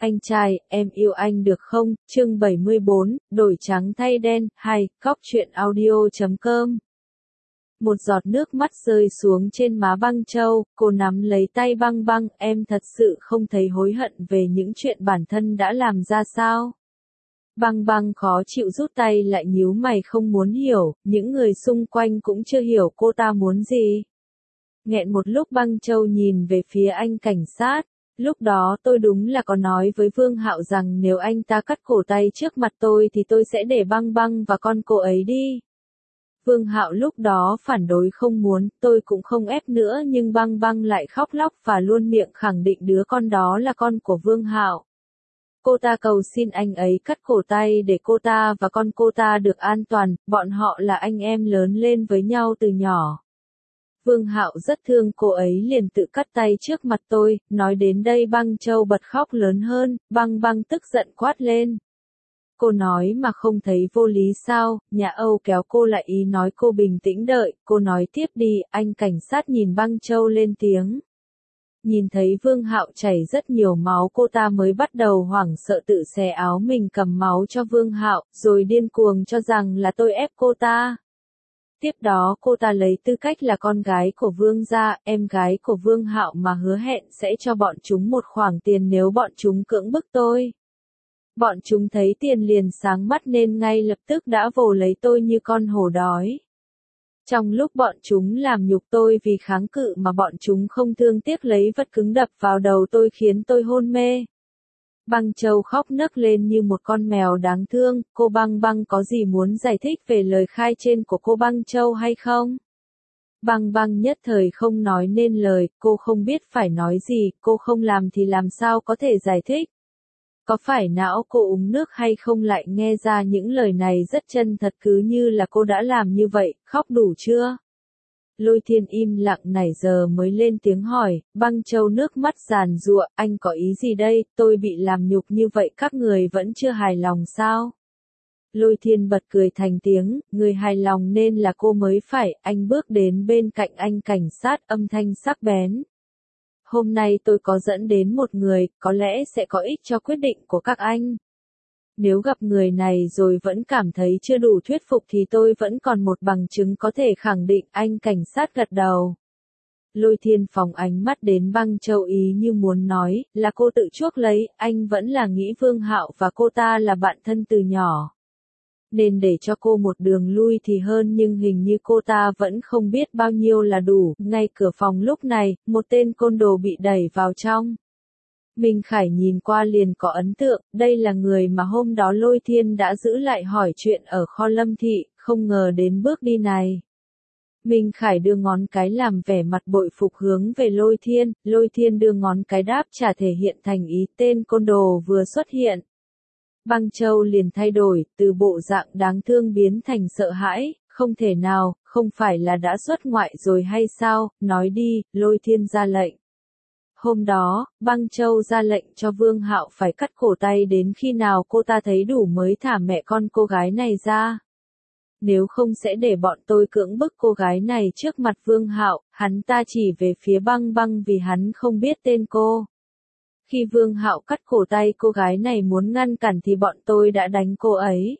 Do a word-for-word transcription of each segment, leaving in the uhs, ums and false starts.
Anh trai, em yêu anh được không? Chương bảy mươi bốn, đổi trắng thay đen, hai, cóc truyện audio chấm com. Một giọt nước mắt rơi xuống trên má Băng Châu, cô nắm lấy tay Băng Băng, em thật sự không thấy hối hận về những chuyện bản thân đã làm ra sao? Băng Băng khó chịu rút tay lại nhíu mày không muốn hiểu, những người xung quanh cũng chưa hiểu cô ta muốn gì. Nghẹn một lúc Băng Châu nhìn về phía anh cảnh sát. Lúc đó tôi đúng là có nói với Vương Hạo rằng nếu anh ta cắt cổ tay trước mặt tôi thì tôi sẽ để Băng Băng và con cô ấy đi. Vương Hạo lúc đó phản đối không muốn, tôi cũng không ép nữa nhưng Băng Băng lại khóc lóc và luôn miệng khẳng định đứa con đó là con của Vương Hạo. Cô ta cầu xin anh ấy cắt cổ tay để cô ta và con cô ta được an toàn, bọn họ là anh em lớn lên với nhau từ nhỏ. Vương Hạo rất thương cô ấy liền tự cắt tay trước mặt tôi, nói đến đây Băng Châu bật khóc lớn hơn, Băng Băng tức giận quát lên. Cô nói mà không thấy vô lý sao, nhà Âu kéo cô lại ý nói cô bình tĩnh đợi, cô nói tiếp đi, anh cảnh sát nhìn Băng Châu lên tiếng. Nhìn thấy Vương Hạo chảy rất nhiều máu cô ta mới bắt đầu hoảng sợ tự xé áo mình cầm máu cho Vương Hạo, rồi điên cuồng cho rằng là tôi ép cô ta. Tiếp đó cô ta lấy tư cách là con gái của Vương gia, em gái của Vương Hạo mà hứa hẹn sẽ cho bọn chúng một khoản tiền nếu bọn chúng cưỡng bức tôi. Bọn chúng thấy tiền liền sáng mắt nên ngay lập tức đã vồ lấy tôi như con hổ đói. Trong lúc bọn chúng làm nhục tôi vì kháng cự mà bọn chúng không thương tiếc lấy vật cứng đập vào đầu tôi khiến tôi hôn mê. Băng Châu khóc nấc lên như một con mèo đáng thương, cô Băng Băng có gì muốn giải thích về lời khai trên của cô Băng Châu hay không? Băng Băng nhất thời không nói nên lời, cô không biết phải nói gì, cô không làm thì làm sao có thể giải thích. Có phải não cô uống nước hay không lại nghe ra những lời này rất chân thật cứ như là cô đã làm như vậy, khóc đủ chưa? Lôi Thiên im lặng nãy giờ mới lên tiếng hỏi, Băng Châu nước mắt giàn giụa, anh có ý gì đây, tôi bị làm nhục như vậy các người vẫn chưa hài lòng sao? Lôi Thiên bật cười thành tiếng, người hài lòng nên là cô mới phải, anh bước đến bên cạnh anh cảnh sát âm thanh sắc bén. Hôm nay tôi có dẫn đến một người, có lẽ sẽ có ích cho quyết định của các anh. Nếu gặp người này rồi vẫn cảm thấy chưa đủ thuyết phục thì tôi vẫn còn một bằng chứng có thể khẳng định, anh cảnh sát gật đầu. Lôi Thiên phóng ánh mắt đến Băng Châu ý như muốn nói, là cô tự chuốc lấy, anh vẫn là nghĩ Vương Hạo và cô ta là bạn thân từ nhỏ. Nên để cho cô một đường lui thì hơn nhưng hình như cô ta vẫn không biết bao nhiêu là đủ, ngay cửa phòng lúc này, một tên côn đồ bị đẩy vào trong. Minh Khải nhìn qua liền có ấn tượng, đây là người mà hôm đó Lôi Thiên đã giữ lại hỏi chuyện ở kho Lâm Thị, không ngờ đến bước đi này. Minh Khải đưa ngón cái làm vẻ mặt bội phục hướng về Lôi Thiên, Lôi Thiên đưa ngón cái đáp trả thể hiện thành ý tên côn đồ vừa xuất hiện. Băng Châu liền thay đổi, từ bộ dạng đáng thương biến thành sợ hãi, không thể nào, không phải là đã xuất ngoại rồi hay sao, nói đi, Lôi Thiên ra lệnh. Hôm đó, Băng Châu ra lệnh cho Vương Hạo phải cắt cổ tay đến khi nào cô ta thấy đủ mới thả mẹ con cô gái này ra. Nếu không sẽ để bọn tôi cưỡng bức cô gái này trước mặt Vương Hạo, hắn ta chỉ về phía Băng Băng vì hắn không biết tên cô. Khi Vương Hạo cắt cổ tay cô gái này muốn ngăn cản thì bọn tôi đã đánh cô ấy.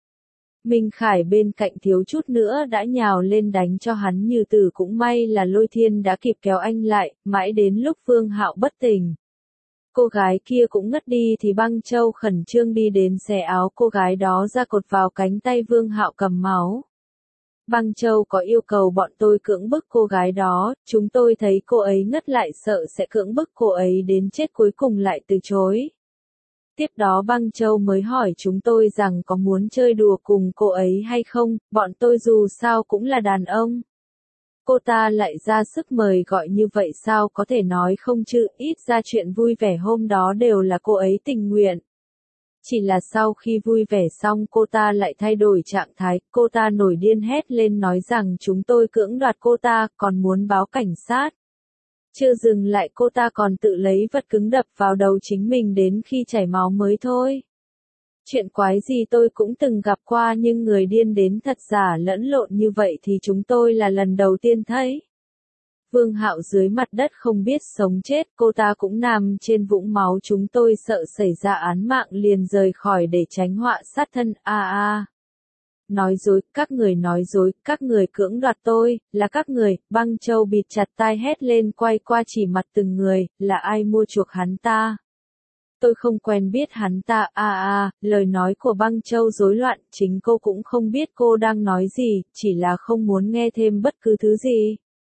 Minh Khải bên cạnh thiếu chút nữa đã nhào lên đánh cho hắn như tử cũng may là Lôi Thiên đã kịp kéo anh lại, mãi đến lúc Vương Hạo bất tỉnh. Cô gái kia cũng ngất đi thì Băng Châu khẩn trương đi đến xẻ áo cô gái đó ra cột vào cánh tay Vương Hạo cầm máu. Băng Châu có yêu cầu bọn tôi cưỡng bức cô gái đó, chúng tôi thấy cô ấy ngất lại sợ sẽ cưỡng bức cô ấy đến chết cuối cùng lại từ chối. Tiếp đó Băng Châu mới hỏi chúng tôi rằng có muốn chơi đùa cùng cô ấy hay không, bọn tôi dù sao cũng là đàn ông. Cô ta lại ra sức mời gọi như vậy sao có thể nói không chứ, ít ra chuyện vui vẻ hôm đó đều là cô ấy tình nguyện. Chỉ là sau khi vui vẻ xong cô ta lại thay đổi trạng thái, cô ta nổi điên hét lên nói rằng chúng tôi cưỡng đoạt cô ta, còn muốn báo cảnh sát. Chưa dừng lại cô ta còn tự lấy vật cứng đập vào đầu chính mình đến khi chảy máu mới thôi. Chuyện quái gì tôi cũng từng gặp qua nhưng người điên đến thật giả lẫn lộn như vậy thì chúng tôi là lần đầu tiên thấy. Vương Hạo dưới mặt đất không biết sống chết, cô ta cũng nằm trên vũng máu, chúng tôi sợ xảy ra án mạng liền rời khỏi để tránh họa sát thân. A à, a. À. Nói dối, các người nói dối, các người cưỡng đoạt tôi, là các người. Băng Châu bịt chặt tai hét lên, quay qua chỉ mặt từng người, là ai mua chuộc hắn ta? Tôi không quen biết hắn ta. A à, a, à, lời nói của Băng Châu rối loạn, chính cô cũng không biết cô đang nói gì, chỉ là không muốn nghe thêm bất cứ thứ gì.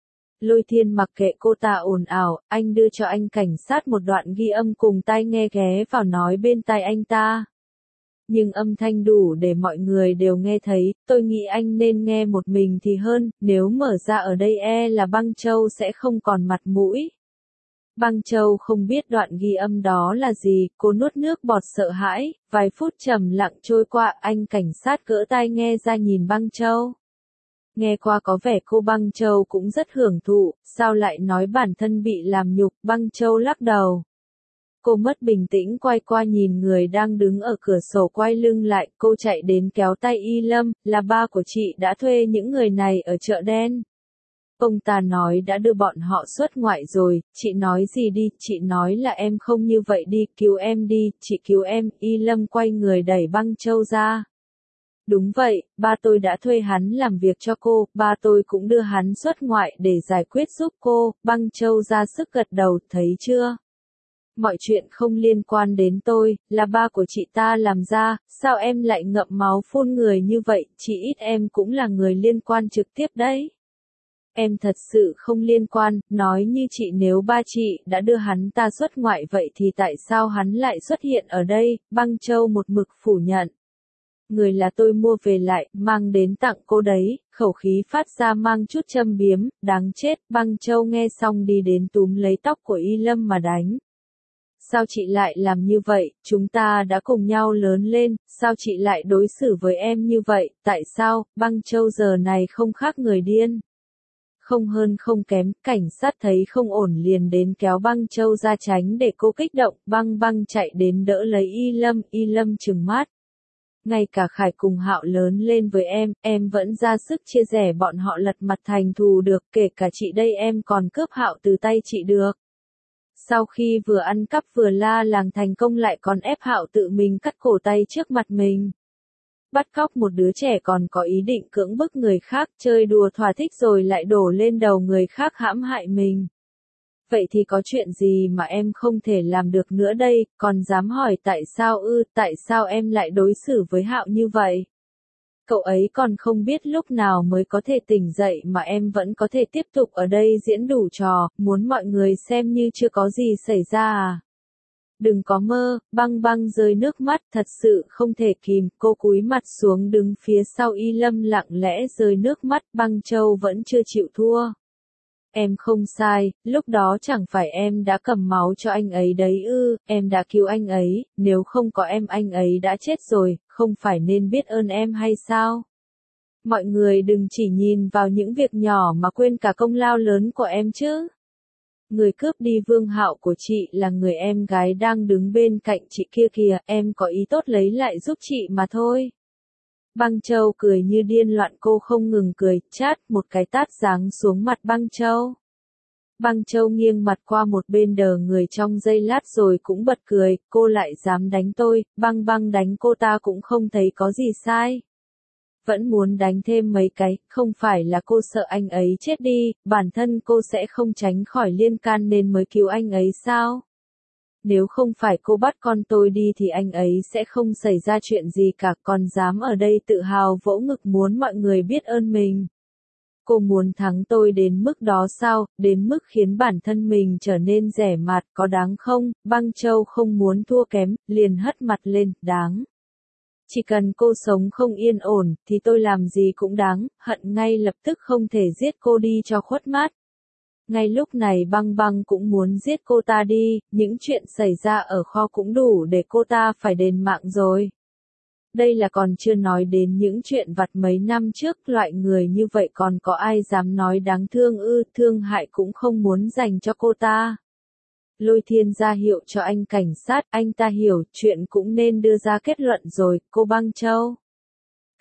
Lôi Thiên mặc kệ cô ta ồn ào, anh đưa cho anh cảnh sát một đoạn ghi âm cùng tai nghe, ghé vào nói bên tai anh ta. Nhưng âm thanh đủ để mọi người đều nghe thấy, tôi nghĩ anh nên nghe một mình thì hơn, nếu mở ra ở đây e là Băng Châu sẽ không còn mặt mũi. Băng Châu không biết đoạn ghi âm đó là gì, cô nuốt nước bọt sợ hãi, vài phút trầm lặng trôi qua, anh cảnh sát gỡ tai nghe ra nhìn Băng Châu. Nghe qua có vẻ cô Băng Châu cũng rất hưởng thụ, sao lại nói bản thân bị làm nhục? Băng Châu lắc đầu. Cô mất bình tĩnh quay qua nhìn người đang đứng ở cửa sổ, quay lưng lại, cô chạy đến kéo tay Y Lâm, là ba của chị đã thuê những người này ở chợ đen. Ông ta nói đã đưa bọn họ xuất ngoại rồi, chị nói gì đi, chị nói là em không như vậy đi, cứu em đi, chị cứu em. Y Lâm quay người đẩy Băng Châu ra. Đúng vậy, ba tôi đã thuê hắn làm việc cho cô, ba tôi cũng đưa hắn xuất ngoại để giải quyết giúp cô. Băng Châu ra sức gật đầu, thấy chưa? Mọi chuyện không liên quan đến tôi, là ba của chị ta làm ra, sao em lại ngậm máu phun người như vậy, chỉ ít em cũng là người liên quan trực tiếp đấy. Em thật sự không liên quan, nói như chị, nếu ba chị đã đưa hắn ta xuất ngoại vậy thì tại sao hắn lại xuất hiện ở đây? Băng Châu một mực phủ nhận. Người là tôi mua về lại, mang đến tặng cô đấy, khẩu khí phát ra mang chút châm biếm, đáng chết. Băng Châu nghe xong đi đến túm lấy tóc của Y Lâm mà đánh. Sao chị lại làm như vậy, chúng ta đã cùng nhau lớn lên, sao chị lại đối xử với em như vậy, tại sao? Băng Châu giờ này không khác người điên. Không hơn không kém, cảnh sát thấy không ổn liền đến kéo Băng Châu ra tránh để cô kích động, Băng Băng chạy đến đỡ lấy Y Lâm, Y Lâm trừng mắt. Ngay cả Khải cùng Hạo lớn lên với em, em vẫn ra sức chia rẽ bọn họ lật mặt thành thù được, kể cả chị đây em còn cướp Hạo từ tay chị được. Sau khi vừa ăn cắp vừa la làng thành công lại còn ép Hạo tự mình cắt cổ tay trước mặt mình. Bắt cóc một đứa trẻ còn có ý định cưỡng bức người khác, chơi đùa thỏa thích rồi lại đổ lên đầu người khác hãm hại mình. Vậy thì có chuyện gì mà em không thể làm được nữa đây, còn dám hỏi tại sao ư, tại sao em lại đối xử với Hạo như vậy? Cậu ấy còn không biết lúc nào mới có thể tỉnh dậy mà em vẫn có thể tiếp tục ở đây diễn đủ trò, muốn mọi người xem như chưa có gì xảy ra à? Đừng có mơ. Băng Băng rơi nước mắt, thật sự không thể kìm, cô cúi mặt xuống đứng phía sau Y Lâm lặng lẽ rơi nước mắt. Băng Châu vẫn chưa chịu thua. Em không sai, lúc đó chẳng phải em đã cầm máu cho anh ấy đấy ư, em đã cứu anh ấy, nếu không có em anh ấy đã chết rồi, không phải nên biết ơn em hay sao? Mọi người đừng chỉ nhìn vào những việc nhỏ mà quên cả công lao lớn của em chứ. Người cướp đi Vương Hạo của chị là người em gái đang đứng bên cạnh chị kia kìa, em có ý tốt lấy lại giúp chị mà thôi. Băng Châu cười như điên loạn, cô không ngừng cười, chát một cái tát giáng xuống mặt Băng Châu. Băng Châu nghiêng mặt qua một bên đờ người trong giây lát rồi cũng bật cười, cô lại dám đánh tôi, Băng Băng đánh cô ta cũng không thấy có gì sai. Vẫn muốn đánh thêm mấy cái, không phải là cô sợ anh ấy chết đi, bản thân cô sẽ không tránh khỏi liên can nên mới cứu anh ấy sao? Nếu không phải cô bắt con tôi đi thì anh ấy sẽ không xảy ra chuyện gì cả, còn dám ở đây tự hào vỗ ngực muốn mọi người biết ơn mình. Cô muốn thắng tôi đến mức đó sao, đến mức khiến bản thân mình trở nên rẻ mạt, có đáng không? Băng Châu không muốn thua kém, liền hất mặt lên, đáng. Chỉ cần cô sống không yên ổn, thì tôi làm gì cũng đáng, hận ngay lập tức không thể giết cô đi cho khuất mắt. Ngay lúc này Băng Băng cũng muốn giết cô ta đi, những chuyện xảy ra ở kho cũng đủ để cô ta phải đền mạng rồi. Đây là còn chưa nói đến những chuyện vặt mấy năm trước, loại người như vậy còn có ai dám nói đáng thương ư, thương hại cũng không muốn dành cho cô ta. Lôi Thiên ra hiệu cho anh cảnh sát, anh ta hiểu, chuyện cũng nên đưa ra kết luận rồi, cô Băng Châu.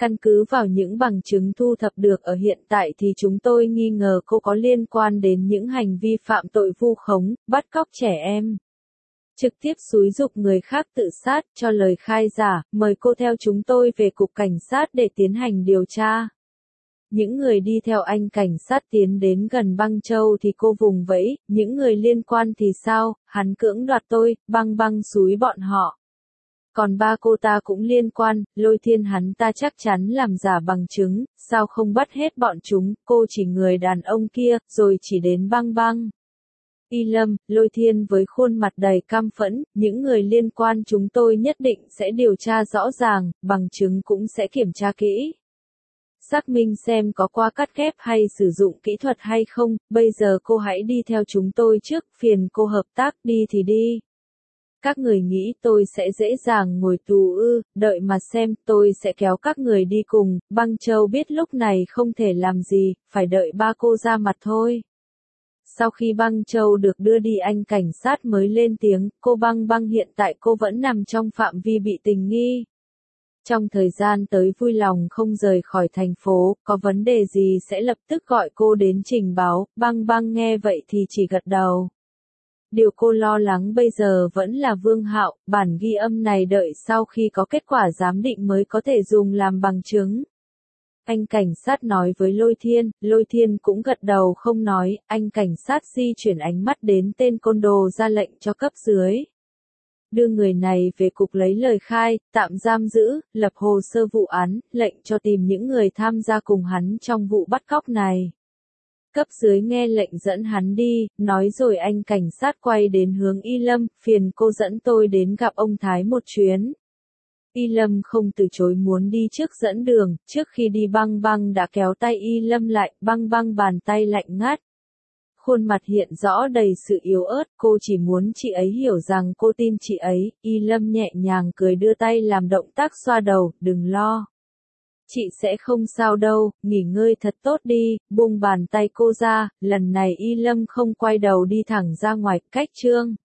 Căn cứ vào những bằng chứng thu thập được ở hiện tại thì chúng tôi nghi ngờ cô có liên quan đến những hành vi phạm tội vu khống, bắt cóc trẻ em, trực tiếp xúi giục người khác tự sát, cho lời khai giả, mời cô theo chúng tôi về cục cảnh sát để tiến hành điều tra. Những người đi theo anh cảnh sát tiến đến gần Băng Châu thì cô vùng vẫy, những người liên quan thì sao, hắn cưỡng đoạt tôi, băng băng xúi bọn họ. Còn ba cô ta cũng liên quan, Lôi Thiên hắn ta chắc chắn làm giả bằng chứng, sao không bắt hết bọn chúng, cô chỉ người đàn ông kia, rồi chỉ đến băng băng. Y Lâm, Lôi Thiên với khuôn mặt đầy căm phẫn, những người liên quan chúng tôi nhất định sẽ điều tra rõ ràng, bằng chứng cũng sẽ kiểm tra kỹ. Xác minh xem có qua cắt ghép hay sử dụng kỹ thuật hay không, bây giờ cô hãy đi theo chúng tôi trước, phiền cô hợp tác, đi thì đi. Các người nghĩ tôi sẽ dễ dàng ngồi tù ư, đợi mà xem, tôi sẽ kéo các người đi cùng, Băng Châu biết lúc này không thể làm gì, phải đợi ba cô ra mặt thôi. Sau khi Băng Châu được đưa đi anh cảnh sát mới lên tiếng, cô Băng Băng hiện tại cô vẫn nằm trong phạm vi bị tình nghi. Trong thời gian tới vui lòng không rời khỏi thành phố, có vấn đề gì sẽ lập tức gọi cô đến trình báo, Băng Băng nghe vậy thì chỉ gật đầu. Điều cô lo lắng bây giờ vẫn là Vương Hạo, bản ghi âm này đợi sau khi có kết quả giám định mới có thể dùng làm bằng chứng. Anh cảnh sát nói với Lôi Thiên, Lôi Thiên cũng gật đầu không nói, anh cảnh sát di chuyển ánh mắt đến tên côn đồ ra lệnh cho cấp dưới. Đưa người này về cục lấy lời khai, tạm giam giữ, lập hồ sơ vụ án, lệnh cho tìm những người tham gia cùng hắn trong vụ bắt cóc này. Cấp dưới nghe lệnh dẫn hắn đi, nói rồi anh cảnh sát quay đến hướng Y Lâm, phiền cô dẫn tôi đến gặp ông Thái một chuyến. Y Lâm không từ chối muốn đi trước dẫn đường, trước khi đi Băng Băng đã kéo tay Y Lâm lại, Băng Băng bàn tay lạnh ngắt. Khuôn mặt hiện rõ đầy sự yếu ớt, cô chỉ muốn chị ấy hiểu rằng cô tin chị ấy, Y Lâm nhẹ nhàng cười đưa tay làm động tác xoa đầu, đừng lo. Chị sẽ không sao đâu, nghỉ ngơi thật tốt đi, buông bàn tay cô ra, lần này Y Lâm không quay đầu đi thẳng ra ngoài, cách Trương.